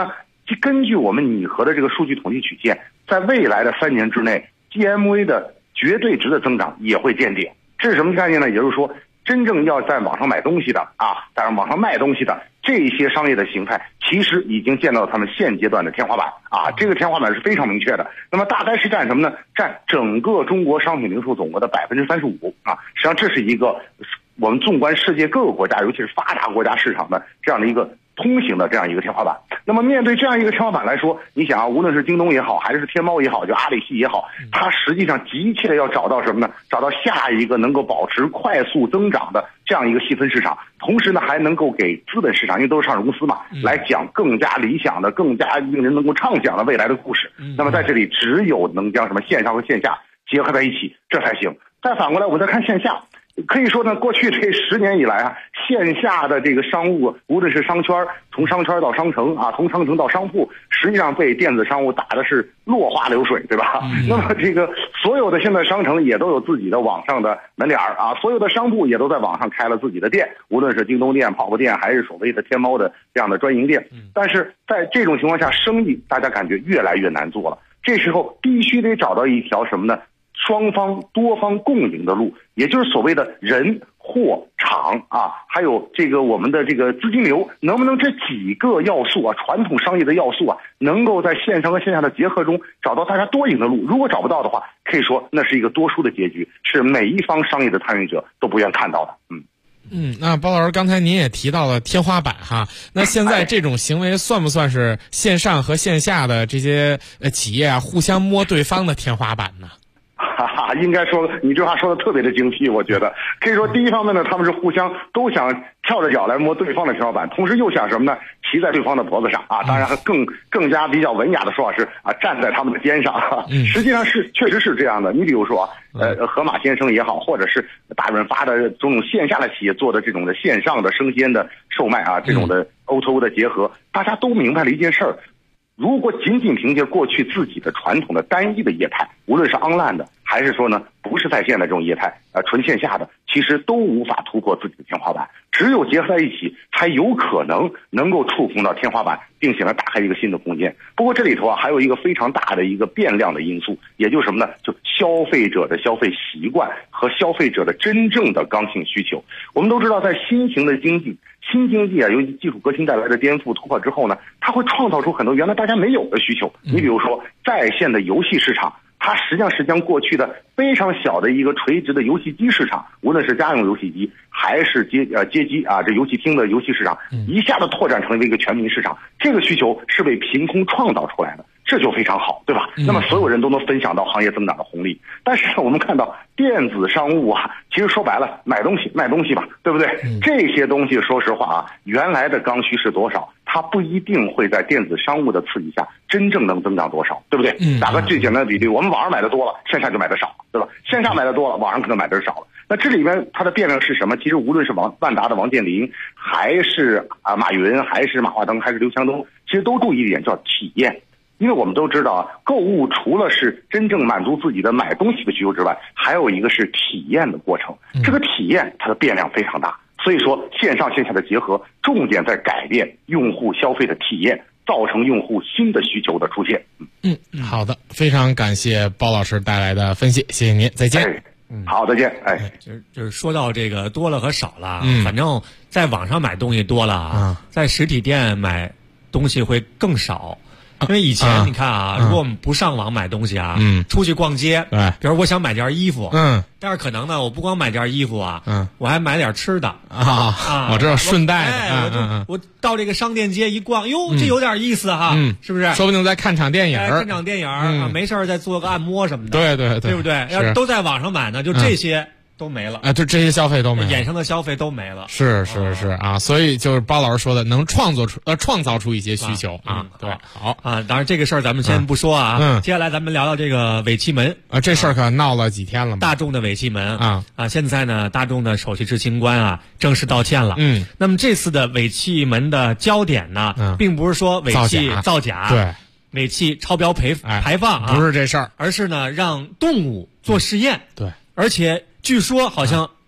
根据我们拟合的这个数据统计曲线，在未来的3年之内 GMV 的绝对值的增长也会见顶。这是什么概念呢？也就是说，真正要在网上买东西的在网上卖东西的这些商业的形态，其实已经见到他们现阶段的天花板这个天花板是非常明确的。那么大概是占什么呢？占整个中国商品零售总额的35%实际上这是一个我们纵观世界各个国家，尤其是发达国家市场的这样的一个通行的这样一个天花板。那么面对这样一个天花板来说，你想无论是京东也好，还是天猫也好，就阿里系也好，它实际上急切的要找到什么呢？找到下一个能够保持快速增长的这样一个细分市场，同时呢还能够给资本市场，因为都是上市公司嘛，来讲更加理想的、更加令人能够畅想的未来的故事。那么在这里只有能将什么线上和线下结合在一起，这才行。再反过来，我再看线下。可以说呢，过去这10年以来线下的这个商务，无论是商圈，从商圈到商城从商城到商铺，实际上被电子商务打的是落花流水，对吧？那么这个所有的现在商城也都有自己的网上的门脸所有的商铺也都在网上开了自己的店，无论是京东店、泡泡店，还是所谓的天猫的这样的专营店。但是在这种情况下，生意大家感觉越来越难做了。这时候必须得找到一条什么呢？双方多方共赢的路，也就是所谓的人货场还有这个我们的这个资金流，能不能这几个要素传统商业的要素能够在线上和线下的结合中找到大家多赢的路。如果找不到的话，可以说那是一个多输的结局，是每一方商业的参与者都不愿看到的。 那包老师刚才您也提到了天花板那现在这种行为算不算是线上和线下的这些企业互相摸对方的天花板呢？ 应该说你这话说的特别的精辟，我觉得可以说第一方面呢，他们是互相都想跳着脚来摸对方的天花板，同时又想什么呢？骑在对方的脖子上当然更加比较文雅的说法是站在他们的肩上实际上确实是这样的。你比如说河马先生也好，或者是大润发的这种线下的企业做的这种的线上的生鲜的售卖这种的 O2O 的结合，大家都明白了一件事儿。如果仅仅凭借过去自己的传统的单一的业态，无论是 online 的还是说呢不是在线的这种业态纯线下的，其实都无法突破自己的天花板。只有结合在一起，才有可能够触碰到天花板，并且呢打开一个新的空间。不过这里头还有一个非常大的一个变量的因素，也就是什么呢？就消费者的消费习惯和消费者的真正的刚性需求。我们都知道，在新型的经济由于技术革新带来的颠覆突破之后呢，它会创造出很多原来大家没有的需求。你比如说在线的游戏市场，它实际上是将过去的非常小的一个垂直的游戏机市场，无论是家用游戏机还是街机这游戏厅的游戏市场，一下子拓展成为一个全民市场。这个需求是被凭空创造出来的，这就非常好，对吧？那么所有人都能分享到行业增长的红利。但是我们看到电子商务其实说白了买东西卖东西吧，对不对？这些东西说实话原来的刚需是多少，它不一定会在电子商务的刺激下真正能增长多少，对不对？打个最简单的比例，我们网上买的多了，线下就买的少，对吧？线下买的多了，网上可能买的少了。那这里面它的变量是什么？其实无论是万达的王健林，还是马云，还是马化腾，还是刘强东，其实都注意一点，叫体验。因为我们都知道购物除了是真正满足自己的买东西的需求之外，还有一个是体验的过程。这个体验它的变量非常大，所以说线上线下的结合，重点在改变用户消费的体验，造成用户新的需求的出现。 好的，非常感谢包老师带来的分析，谢谢您，再见。 好，再见。 就是说到这个多了和少了，反正在网上买东西多了在实体店买东西会更少。因为以前你看如果我们不上网买东西出去逛街，比如我想买件衣服，但是可能呢我不光买件衣服我还买点吃的我知道顺带的我到这个商店街一逛，哟，这有点意思是不是？ 说不定再看场电影， 看场电影没事再做个按摩什么的， 对不对？要都在网上买呢，就这些都没了就这些消费都没了， 衍生的消费都没了。 是所以就是包老师说的，能创造出一些需求对，好当然这个事儿咱们先不说接下来咱们聊聊这个尾气门这事儿可闹了几天了嘛。 大众的尾气门现在呢，大众的首席执行官正式道歉了。那么这次的尾气门的焦点呢，并不是说尾气造假， 对， 尾气超标排放不是这事儿， 而是呢让动物做实验， 对， 而且据说好像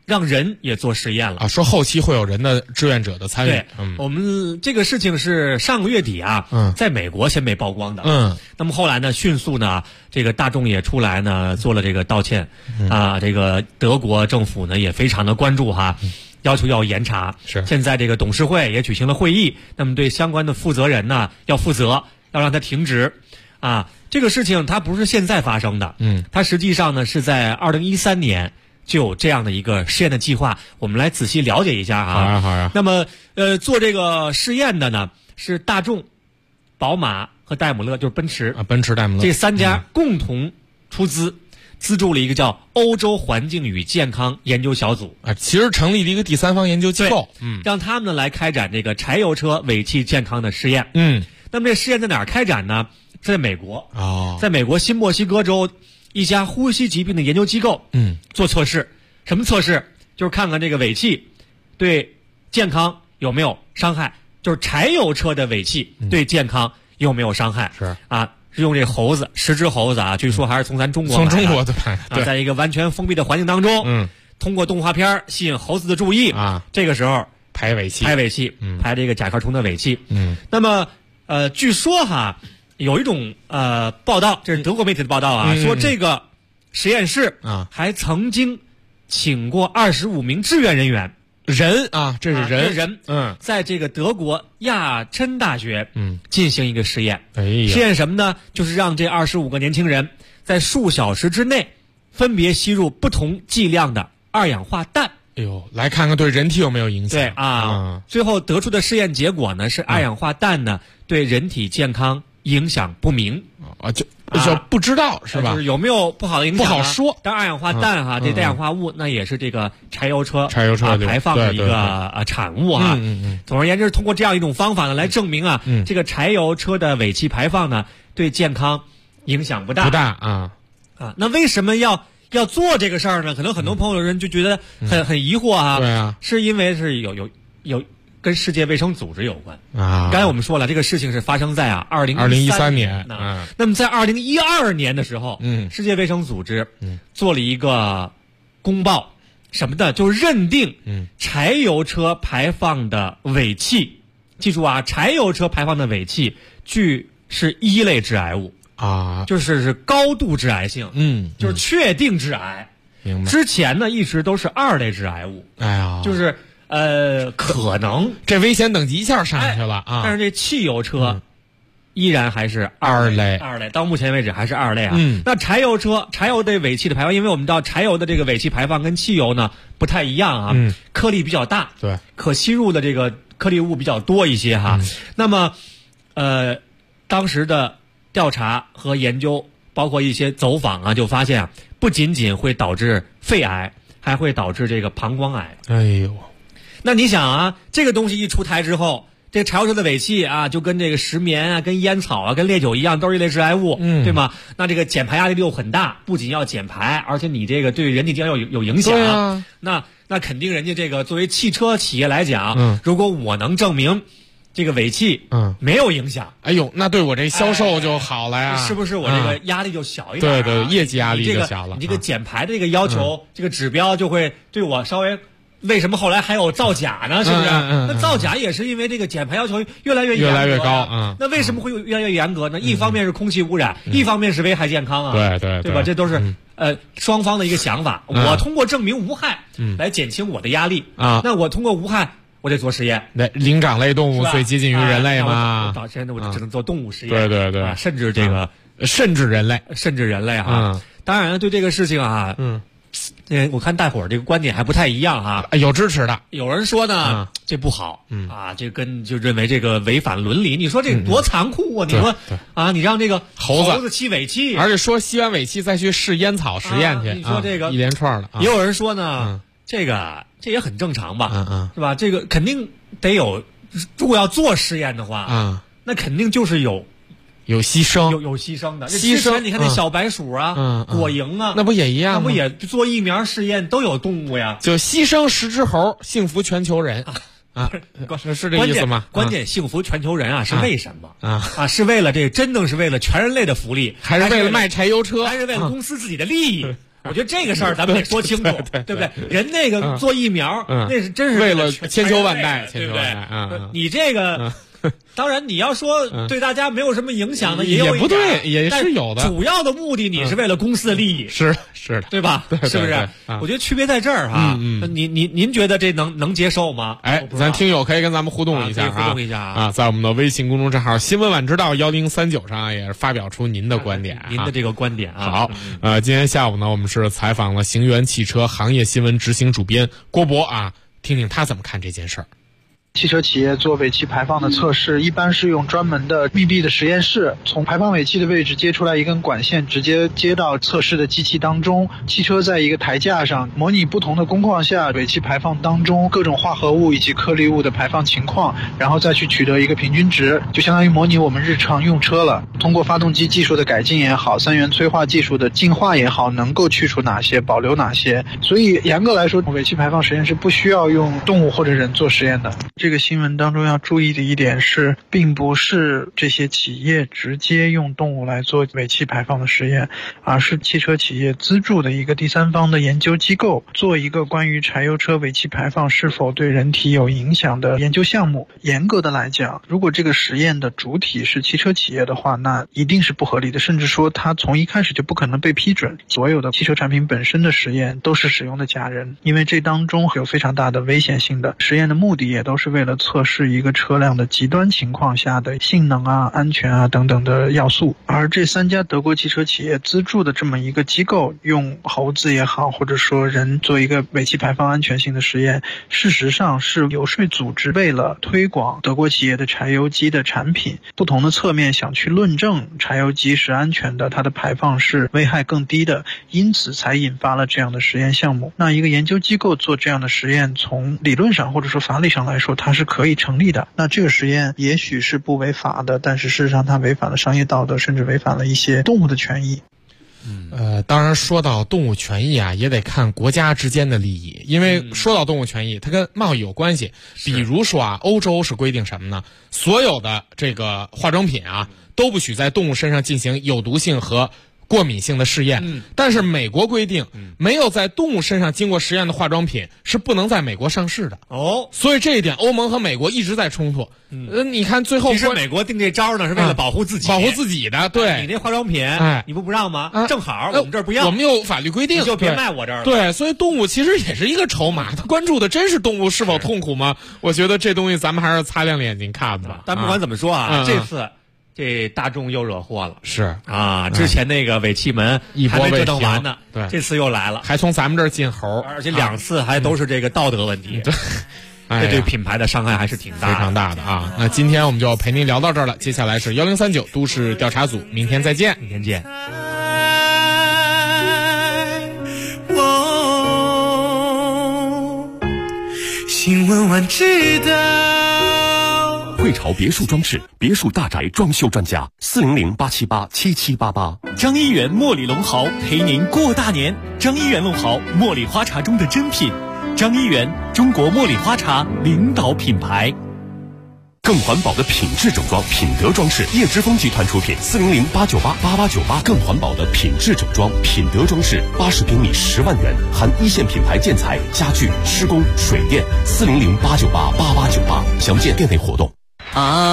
让人也做实验了啊，说后期会有人的志愿者的参与。 对，我们这个事情是上个月底啊，在美国先被曝光的。那么后来呢，迅速呢，这个大众也出来呢做了这个道歉，这个德国政府呢也非常的关注哈，要求要严查。 是， 现在这个董事会也举行了会议，那么对相关的负责人呢要负责，要让他停职。这个事情它不是现在发生的，它实际上呢是在2013年。就有这样的一个试验的计划，我们来仔细了解一下啊。 好呀。 那么，做这个试验的呢是大众、宝马和戴姆勒，就是奔驰奔驰、戴姆勒这3家共同出资，资助了一个叫欧洲环境与健康研究小组其实成立了一个第三方研究机构， 让他们呢来开展这个柴油车尾气健康的试验。那么这试验在哪儿开展呢？在美国在美国新墨西哥州。一家呼吸疾病的研究机构，做测试，什么测试？就是看看这个尾气对健康有没有伤害，就是柴油车的尾气对健康有没有伤害？是用这猴子，10只猴子啊，据说还是从咱中国买的， 从中国的买， 在一个完全封闭的环境当中，通过动画片吸引猴子的注意这个时候排尾气， 排这个甲壳虫的尾气。那么据说有一种报道，这是德国媒体的报道啊，说这个实验室还曾经请过25名志愿人员， 这是人， 在这个德国亚琛大学进行一个实验。实验什么呢？就是让这25个年轻人在数小时之内分别吸入不同剂量的二氧化氮。 来看看对人体有没有影响。 对最后得出的试验结果呢是二氧化氮呢对人体健康影响不明就不知道是吧？ 就是有没有不好的影响？ 不好说。 但二氧化氮这氮氧化物那也是这个柴油车排放的一个产物总而言之，通过这样一种方法呢，来证明这个柴油车的尾气排放呢对健康影响不大。那为什么要做这个事儿呢？可能很多朋友人就觉得很疑惑对是因为是有跟世界卫生组织有关刚才我们说了，这个事情是发生在2013年那么在2012年的时候，世界卫生组织做了一个公报，什么的，就认定柴油车排放的尾气，记住柴油车排放的尾气是1类致癌物就是高度致癌性，就是确定致癌。 明白。 之前呢一直都是2类致癌物，就是可能这危险等级一下上去了但是这汽油车依然还是2类，到目前为止还是2类那柴油的尾气的排放，因为我们知道柴油的这个尾气排放跟汽油呢不太一样颗粒比较大， 对， 可吸入的这个颗粒物比较多一些那么当时的调查和研究，包括一些走访就发现不仅仅会导致肺癌，还会导致这个膀胱癌。那你想这个东西一出台之后，这个柴油车的尾气就跟这个石棉跟烟草跟烈酒一样，都是一类致癌物，对吗？那这个减排压力又很大，不仅要减排，而且你这个对人体健康有影响。那肯定人家这个作为汽车企业来讲，如果我能证明这个尾气没有影响， 那对我这销售就好了呀， 是不是？我这个压力就小一点， 对，业绩压力就小了。 你这个减排的这个要求，这个指标就会对我稍微。为什么后来还有造假呢？是不是？那造假也是因为这个减排要求越来越高那为什么会越来越严格呢？一方面是空气污染，一方面是危害健康对吧？这都是双方的一个想法。我通过证明无害来减轻我的压力那我通过无害我得做实验。 灵长类动物最接近于人类嘛？ 现在我只能做动物实验。 对， 甚至这个甚至人类当然对这个事情我看大伙儿这个观点还不太一样有支持的， 有人说呢这不好这就认为这个违反伦理。你说这多残酷你说你让这个猴子吸尾气， 而且说吸完尾气再去试烟草实验去， 你说这个一连串的。 也有人说呢这也很正常吧是吧？这个肯定得有，如果要做实验的话那肯定就是有牺牲， 有牺牲的。牺牲，你看那小白鼠果蝇那不也一样吗？ 那不也做疫苗试验都有动物呀？ 就牺牲10只猴，幸福全球人是这意思吗？ 关键幸福全球人是为什么是为了真正是为了全人类的福利， 还是为了卖柴油车， 还是为了公司自己的利益我觉得这个事儿咱们得说清楚，对不对？人那个做疫苗，那是真是为了千秋万代， 对不对？你这个。当然，你要说对大家没有什么影响的， 也不对，也是有的。 主要的目的你是为了公司的利益， 是的， 对吧？是不是？我觉得区别在这儿哈。您觉得这能接受吗？ 哎，咱听友可以跟咱们互动一下互动一下啊， 在我们的微信公众账号新闻晚知道1039上也发表出您的观点， 您的这个观点啊。 好，今天下午呢，我们是采访了行源汽车行业新闻执行主编郭博啊，听听他怎么看这件事儿。 汽车企业做尾气排放的测试，一般是用专门的密闭的实验室，从排放尾气的位置接出来一根管线，直接接到测试的机器当中。汽车在一个台架上，模拟不同的工况下尾气排放当中各种化合物以及颗粒物的排放情况，然后再去取得一个平均值，就相当于模拟我们日常用车了。通过发动机技术的改进也好，三元催化技术的进化也好，能够去除哪些，保留哪些。所以严格来说，尾气排放实验是不需要用动物或者人做实验的。这个新闻当中要注意的一点是，并不是这些企业直接用动物来做尾气排放的实验，而是汽车企业资助的一个第三方的研究机构做一个关于柴油车尾气排放是否对人体有影响的研究项目。严格的来讲，如果这个实验的主体是汽车企业的话，那一定是不合理的，甚至说它从一开始就不可能被批准。所有的汽车产品本身的实验都是使用的假人，因为这当中有非常大的危险性的。实验的目的也都是为了测试一个车辆的极端情况下的性能啊、安全啊等等的要素。而这3家德国汽车企业资助的这么一个机构，用猴子也好，或者说人做一个尾气排放安全性的实验，事实上是游说组织为了推广德国企业的柴油机的产品，不同的侧面想去论证柴油机是安全的，它的排放是危害更低的，因此才引发了这样的实验项目。那一个研究机构做这样的实验，从理论上或者说法理上来说，它是可以成立的。那这个实验也许是不违法的，但是事实上它违反了商业道德，甚至违反了一些动物的权益。 当然说到动物权益啊，也得看国家之间的利益，因为说到动物权益，它跟贸易有关系。比如说啊，欧洲是规定什么呢？所有的这个化妆品啊，都不许在动物身上进行有毒性和过敏性的试验，但是美国规定，没有在动物身上经过实验的化妆品是不能在美国上市的。所以这一点欧盟和美国一直在冲突。你看最后， 其实美国定这招呢是为了保护自己， 保护自己的。对， 你那化妆品，你不让吗？正好我们这儿不要， 我们有法律规定， 你就别卖我这儿了。 对，所以动物其实也是一个筹码，他关注的真是动物是否痛苦吗？我觉得这东西咱们还是擦亮了眼睛看吧。 但不管怎么说啊，这次。这大众又惹祸了， 是啊，之前那个尾气门还没折腾完呢， 对， 这次又来了， 还从咱们这儿进猴， 而且2次还都是这个道德问题，这对品牌的伤害还是挺大的， 非常大的啊。那今天我们就陪您聊到这儿了，接下来是1039都市调查组，明天再见， 明天见。 新闻晚知道。 汇潮别墅装饰，别墅大宅装修专家，400-878-7788。 张一元茉莉龙豪陪您过大年。张一元龙豪，茉莉花茶中的珍品。张一元，中国茉莉花茶领导品牌。 更环保的品质整装，品德装饰，叶之峰集团出品，400-898-8898。更环保的品质整装，品德装饰，80平米10万元，含一线品牌建材、家具、施工、水电，400-898-8898。详见店内活动。 五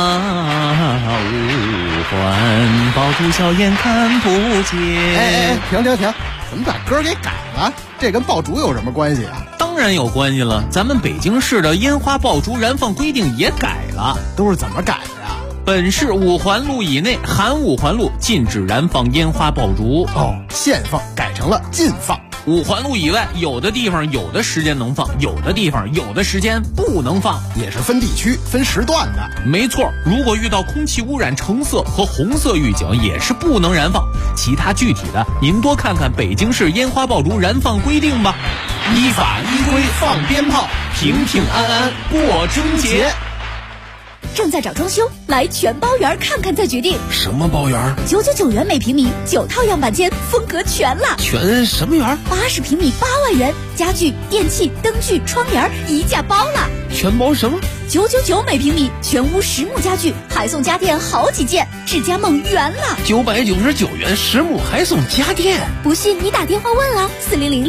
环爆竹硝烟看不见。 停！怎么把歌给改了？这跟爆竹有什么关系啊？ 当然有关系了，咱们北京市的烟花爆竹燃放规定也改了。 都是怎么改的呀？ 本市5环路以内含5环路禁止燃放烟花爆竹。 限放改成了禁放。 5环路以外，有的地方有的时间能放，有的地方有的时间不能放， 也是分地区分时段的。 没错，如果遇到空气污染橙色和红色预警，也是不能燃放。其他具体的，您多看看北京市烟花爆竹燃放规定吧。 依法依规放鞭炮，平平安安过春节。 正在找装修，来全包园看看再决定。 什么包园 ？999元每平米，9套样板间，风格全了。 全什么园 ？80平米8万元，家具、电器、灯具、窗帘一价包了。 全包什么？ ，999每平米，全屋实木家具，还送家电好几件，智家梦圆了。 999元实木还送家电， 不信你打电话问啊，400